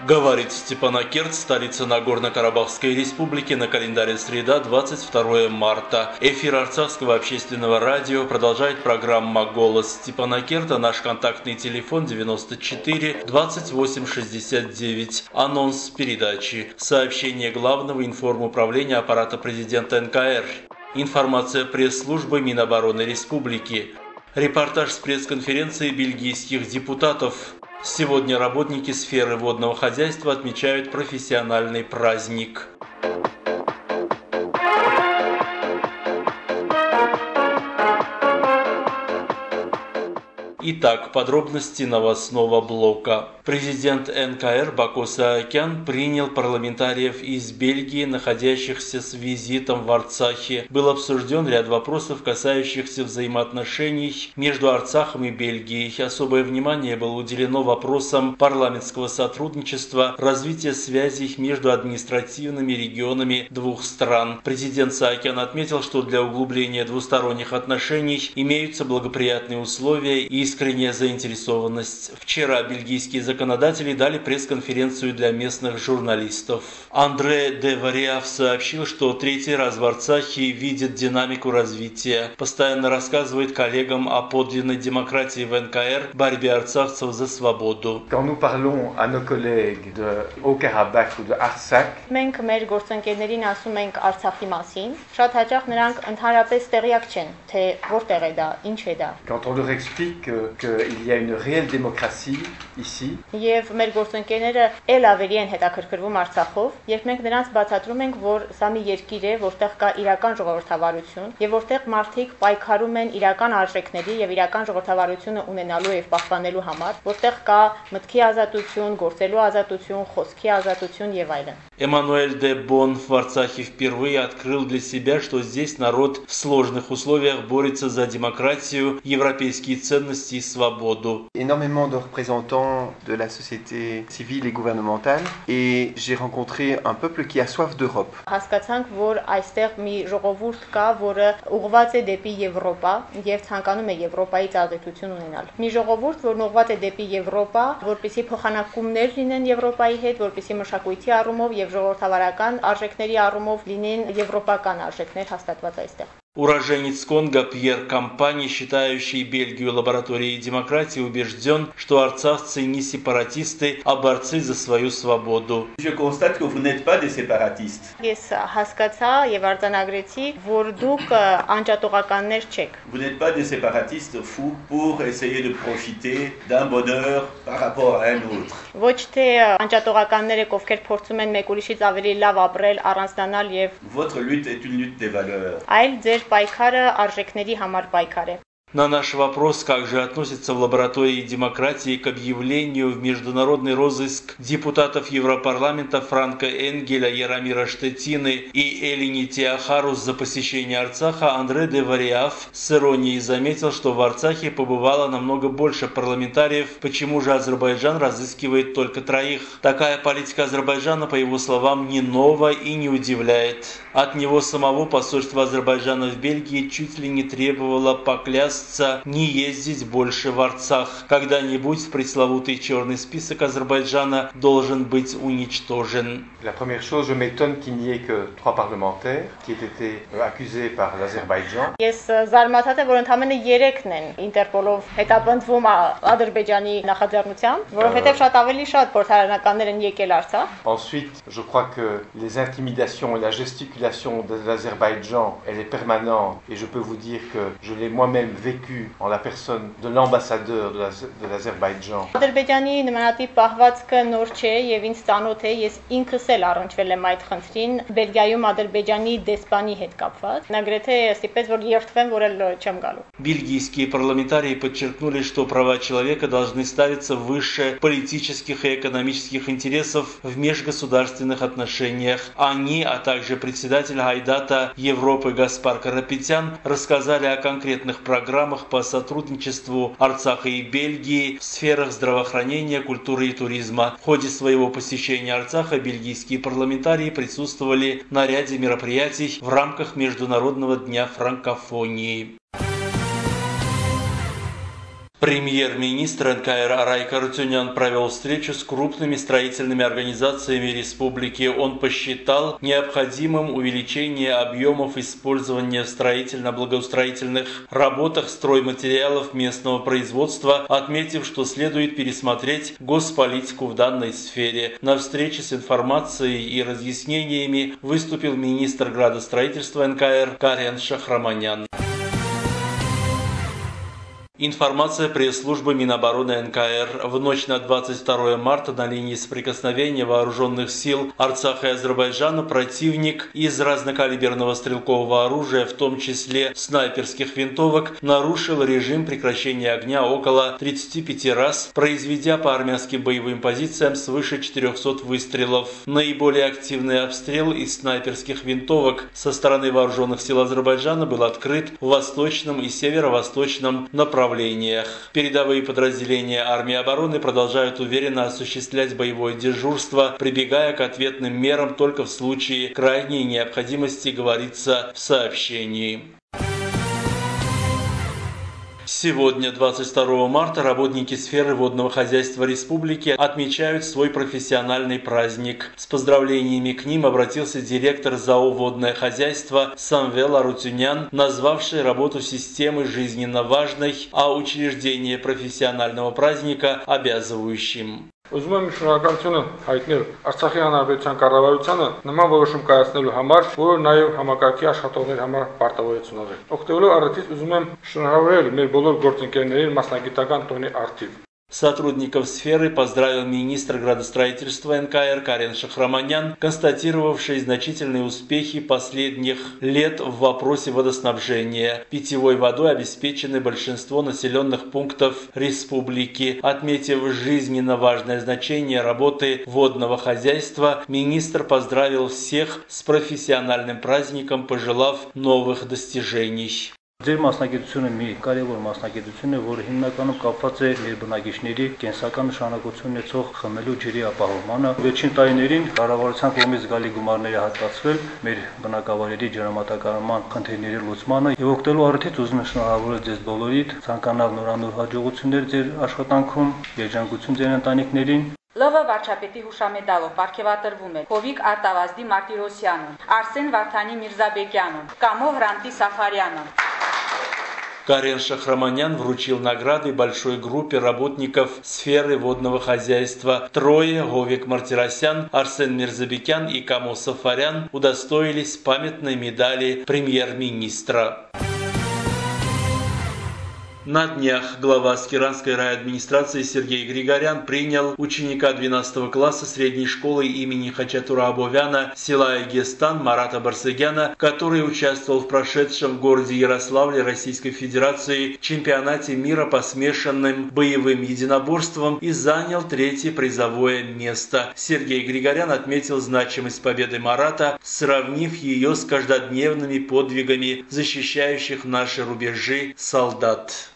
Говорит Степанакерт, столица Нагорно-Карабахской республики, на календаре среда, 22 марта. Эфир Арцахского общественного радио продолжает программа «Голос Степанакерта». Наш контактный телефон 94 28 69. Анонс передачи. Сообщение главного информуправления аппарата президента НКР. Информация пресс-службы Минобороны Республики. Репортаж с пресс-конференции бельгийских депутатов. Сегодня работники сферы водного хозяйства отмечают профессиональный праздник. Итак, подробности новостного блока. Президент НКР Баку Саакян принял парламентариев из Бельгии, находящихся с визитом в Арцахе. Был обсужден ряд вопросов, касающихся взаимоотношений между Арцахом и Бельгией. Особое внимание было уделено вопросам парламентского сотрудничества, развития связей между административными регионами двух стран. Президент Саакян отметил, что для углубления двусторонних отношений имеются благоприятные условия и искренняя заинтересованность. Вчера бельгийские законодатели дали пресс-конференцию для местных журналистов. Андре де Вариав сообщил, что третий раз в Арцахе видит динамику развития. Постоянно рассказывает коллегам о подлинной демократии в НКР, борьбе арцахцев за свободу. Quand nous parlons à nos collègues de Haut-Karabakh ou de Artsakh, մենք մեր գործընկերներին ասում ենք Արցախի մասին, շատ հաճախ նրանք ընդհանրապես տեղյակ չեն, թե որտեղ է դա, ինչ է դա։ quand on leur explique qu'il y a une réelle démocratie ici, Եվ մեր գործընկերները ել ավելի են հետաքրքրվում Արցախով, երբ մենք նրանց բացատրում ենք, որ սա մի երկիր է, որտեղ կա իրական ժողովրդավարություն, եւ որտեղ մարդիկ պայքարում են իրական արժեքների եւ իրական ժողովրդավարությունը ունենալու եւ պահպանելու համար, որտեղ կա մտքի ազատություն, գործելու ազատություն, խոսքի ազատություն եւ այլն։ Эммануэль де Бон в Арцахе впервые открыл для себя, что здесь народ в сложных условиях борется за демократию, европейские ценности и свободу. énormément de représentants de la société civile et gouvernementale, et j'ai rencontré un peuple qui a soif d'Europe. Հասկացանք, որ այստեղ մի ժողովուրդ կա, որը ուղղված է դեպի Եվրոպա եւ ցանկանում է Եվրոպայից ազատություն ունենալ։ Մի ժողովուրդ, որն ուղղված է դեպի Եվրոպա, որպեսզի փոխանակումներ լինեն Եվրոպայի հետ, որպեսզի մշակույթի առումով եւ ժողովրդավարական արժեքների առումով լինեն եվրոպական արժեքներ հաստատված այստեղ։ Уроженец Конго Пьер Кампани, считающий Бельгию лабораторией демократии, убежден, что арцахцы не сепаратисты, а борцы за свою свободу. Je constate que vous n'êtes pas des séparatistes. Ես հասկացա եւ արձանագրեցի, որ դուք անջատողականներ չեք։ Vous n'êtes pas des séparatistes fous pour essayer de profiter d'un bonheur par rapport à un autre. Ոչ թե անջատողականներ եք, ովքեր փորձում են մեկ ուրիշից ավելի լավ ապրել, առանձնանալ եւ Votre lutte est une lutte des valeurs. այլ ձեր պայքարը արժեքների համար պայքար է։ На наш вопрос, как же относится в лаборатории демократии к объявлению в международный розыск депутатов Европарламента Франка Энгеля, Яромира Штетины и Элини Теохарус за посещение Арцаха, Андре де Вариав с иронией заметил, что в Арцахе побывало намного больше парламентариев, почему же Азербайджан разыскивает только троих. Такая политика Азербайджана, по его словам, не нова и не удивляет. От него самого посольство Азербайджана в Бельгии чуть ли не требовало поклясться не ездить больше в Арцах. Когда-нибудь пресловутый черный список Азербайджана должен быть уничтожен. La première chose, je m'étonne qu'il n'y ait que 3 parlementaires qui aient été accusés par l'Azerbaïdjan. Ես զարմացած եմ, որ ընդամենը 3-ն են Ինտերպոլով հետապնդվում Ադրբեջանի նախաձեռնությամբ, որովհետև շատ ավելի շատ փորձարանականներ են եկել Արցախ։ Ensuite, je crois que les intimidations et la gesticulation de l'Azerbaïdjan, elle est permanente, et je peux vous dire que je l'ai moi-même vécu en la personne de l'ambassadeur de l'Azerbaïdjan. Ադրբեջանի նմանատիպ պահվածքը նոր չէ եւ ինձ ծանոթ է, ես ինքս էլ առնչվել եմ այդ խնդրին Բելգիայում Ադրբեջանի դեսպանի հետ կապված։ Նա գրեթե ստիպեց, որ երթվեմ, որ էլ չեմ գալու։ Бельгийские парламентарии подчеркнули, что права человека должны ставиться выше политических и экономических интересов в межгосударственных отношениях. Они, а также председатель Гайдата Европы Гаспар Карапетян рассказали о конкретных программах по сотрудничеству Арцаха и Бельгии в сферах здравоохранения, культуры и туризма. В ходе своего посещения Арцаха бельгийские парламентарии присутствовали на ряде мероприятий в рамках Международного дня франкофонии. Премьер-министр НКР Арайк Арутюнян провел встречу с крупными строительными организациями республики. Он посчитал необходимым увеличение объемов использования в строительно-благоустроительных работах стройматериалов местного производства, отметив, что следует пересмотреть госполитику в данной сфере. На встрече с информацией и разъяснениями выступил министр градостроительства НКР Карен Шахраманян. Информация пресс-службы Минобороны НКР. В ночь на 22 марта на линии соприкосновения вооруженных сил Арцаха и Азербайджана противник из разнокалиберного стрелкового оружия, в том числе снайперских винтовок, нарушил режим прекращения огня около 35 раз, произведя по армянским боевым позициям свыше 400 выстрелов. Наиболее активный обстрел из снайперских винтовок со стороны вооруженных сил Азербайджана был открыт в восточном и северо-восточном направлениях. Передовые подразделения армии обороны продолжают уверенно осуществлять боевое дежурство, прибегая к ответным мерам только в случае крайней необходимости, говорится в сообщении. Сегодня, 22 марта, работники сферы водного хозяйства республики отмечают свой профессиональный праздник. С поздравлениями к ним обратился директор ЗАО «Водное хозяйство» Самвел Арутюнян, назвавший работу системы жизненно важной, а учреждение профессионального праздника обязывающим. Ուզում եմ շնորհակալություն հայտնել Արցախի հանրապետության կառավարությանը նման որոշում կայացնելու համար, որը նաև համակարգի աշխատողների համար պարտավորություններ է։ Օգտվելով առիթից ուզում եմ շնորհավորել մեր բոլոր գործընկերներին մասնագիտական տոնի արդիվ։ Сотрудников сферы поздравил министр градостроительства НКР Карен Шахраманян, констатировавший значительные успехи последних лет в вопросе водоснабжения. Питьевой водой обеспечены большинство населенных пунктов республики. Отметив жизненно важное значение работы водного хозяйства, министр поздравил всех с профессиональным праздником, пожелав новых достижений. Ձեր մասնագիտությունը մի կարևոր մասնագիտություն է, որը հիմնականում կապված է մեր բնակիչների կենսական նշանակություն ունեցող խմելու ջրի ապահովմանը։ Վերջին տարիներին կառավարության կողմից զգալի գումարներ է հատկացվել մեր բնակավայրերի ջրամատակարարման խնդիրների լուծմանը, եւ օգտվելու առիթից ուզում եմ շնորհավորել ձեզ բոլորիդ, ցանկանալ նորանոր հաջողություններ ձեր աշխատանքում, երջանկություն ձեր ընտանիքներին։ ԼՎ վարչապետի հուշամեդալով պարգևատրվում է Հովիկ Արտավազդի Մարտիրոսյանն, Արսեն Վարդանի Միրզաբեկյանն, Կամո Հրանտի Սաֆարյանն։ Карен Шахраманян вручил награды большой группе работников сферы водного хозяйства. Трое, Говик Мартиросян, Арсен Мирзабекян и Камо Сафарян, удостоились памятной медали премьер-министра. На днях глава Аскеранской райадминистрации Сергей Григорян принял ученика 12 класса средней школы имени Хачатура Абовяна села Айгестан Марата Барсегяна, который участвовал в прошедшем в городе Ярославле Российской Федерации чемпионате мира по смешанным боевым единоборствам и занял 3-е призовое место. Сергей Григорян отметил значимость победы Марата, сравнив ее с каждодневными подвигами защищающих наши рубежи солдат.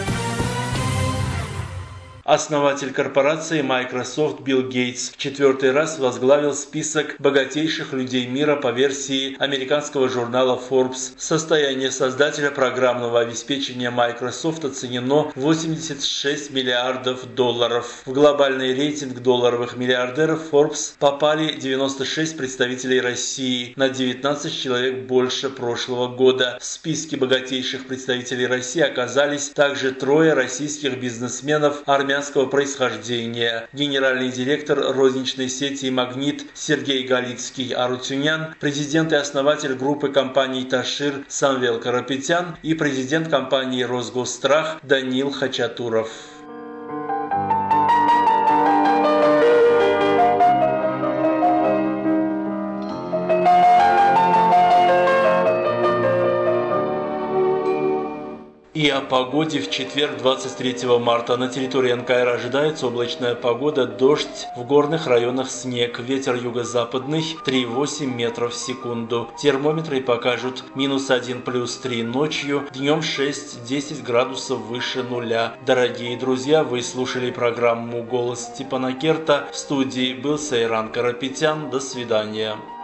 Основатель корпорации Microsoft Билл Гейтс в 4-й раз возглавил список богатейших людей мира по версии американского журнала Forbes. Состояние создателя программного обеспечения Microsoft оценено в $86 миллиардов. В глобальный рейтинг долларовых миллиардеров Forbes попали 96 представителей России, на 19 человек больше прошлого года. В списке богатейших представителей России оказались также 3 российских бизнесменов армянского происхождения. Генеральный директор розничной сети «Магнит» Сергей Галицкий Арутюнян, президент и основатель группы компаний «Ташир» Самвел Карапетян и президент компании «Росгосстрах» Данил Хачатуров. И о погоде в четверг, 23 марта. На территории НКР ожидается облачная погода, дождь, в горных районах снег, ветер юго-западный 3,8 метров в секунду. Термометры покажут -1, +3 ночью, днем 6-10 градусов выше нуля. Дорогие друзья, вы слушали программу «Голос Степана Керта». В студии был Сайран Карапетян. До свидания.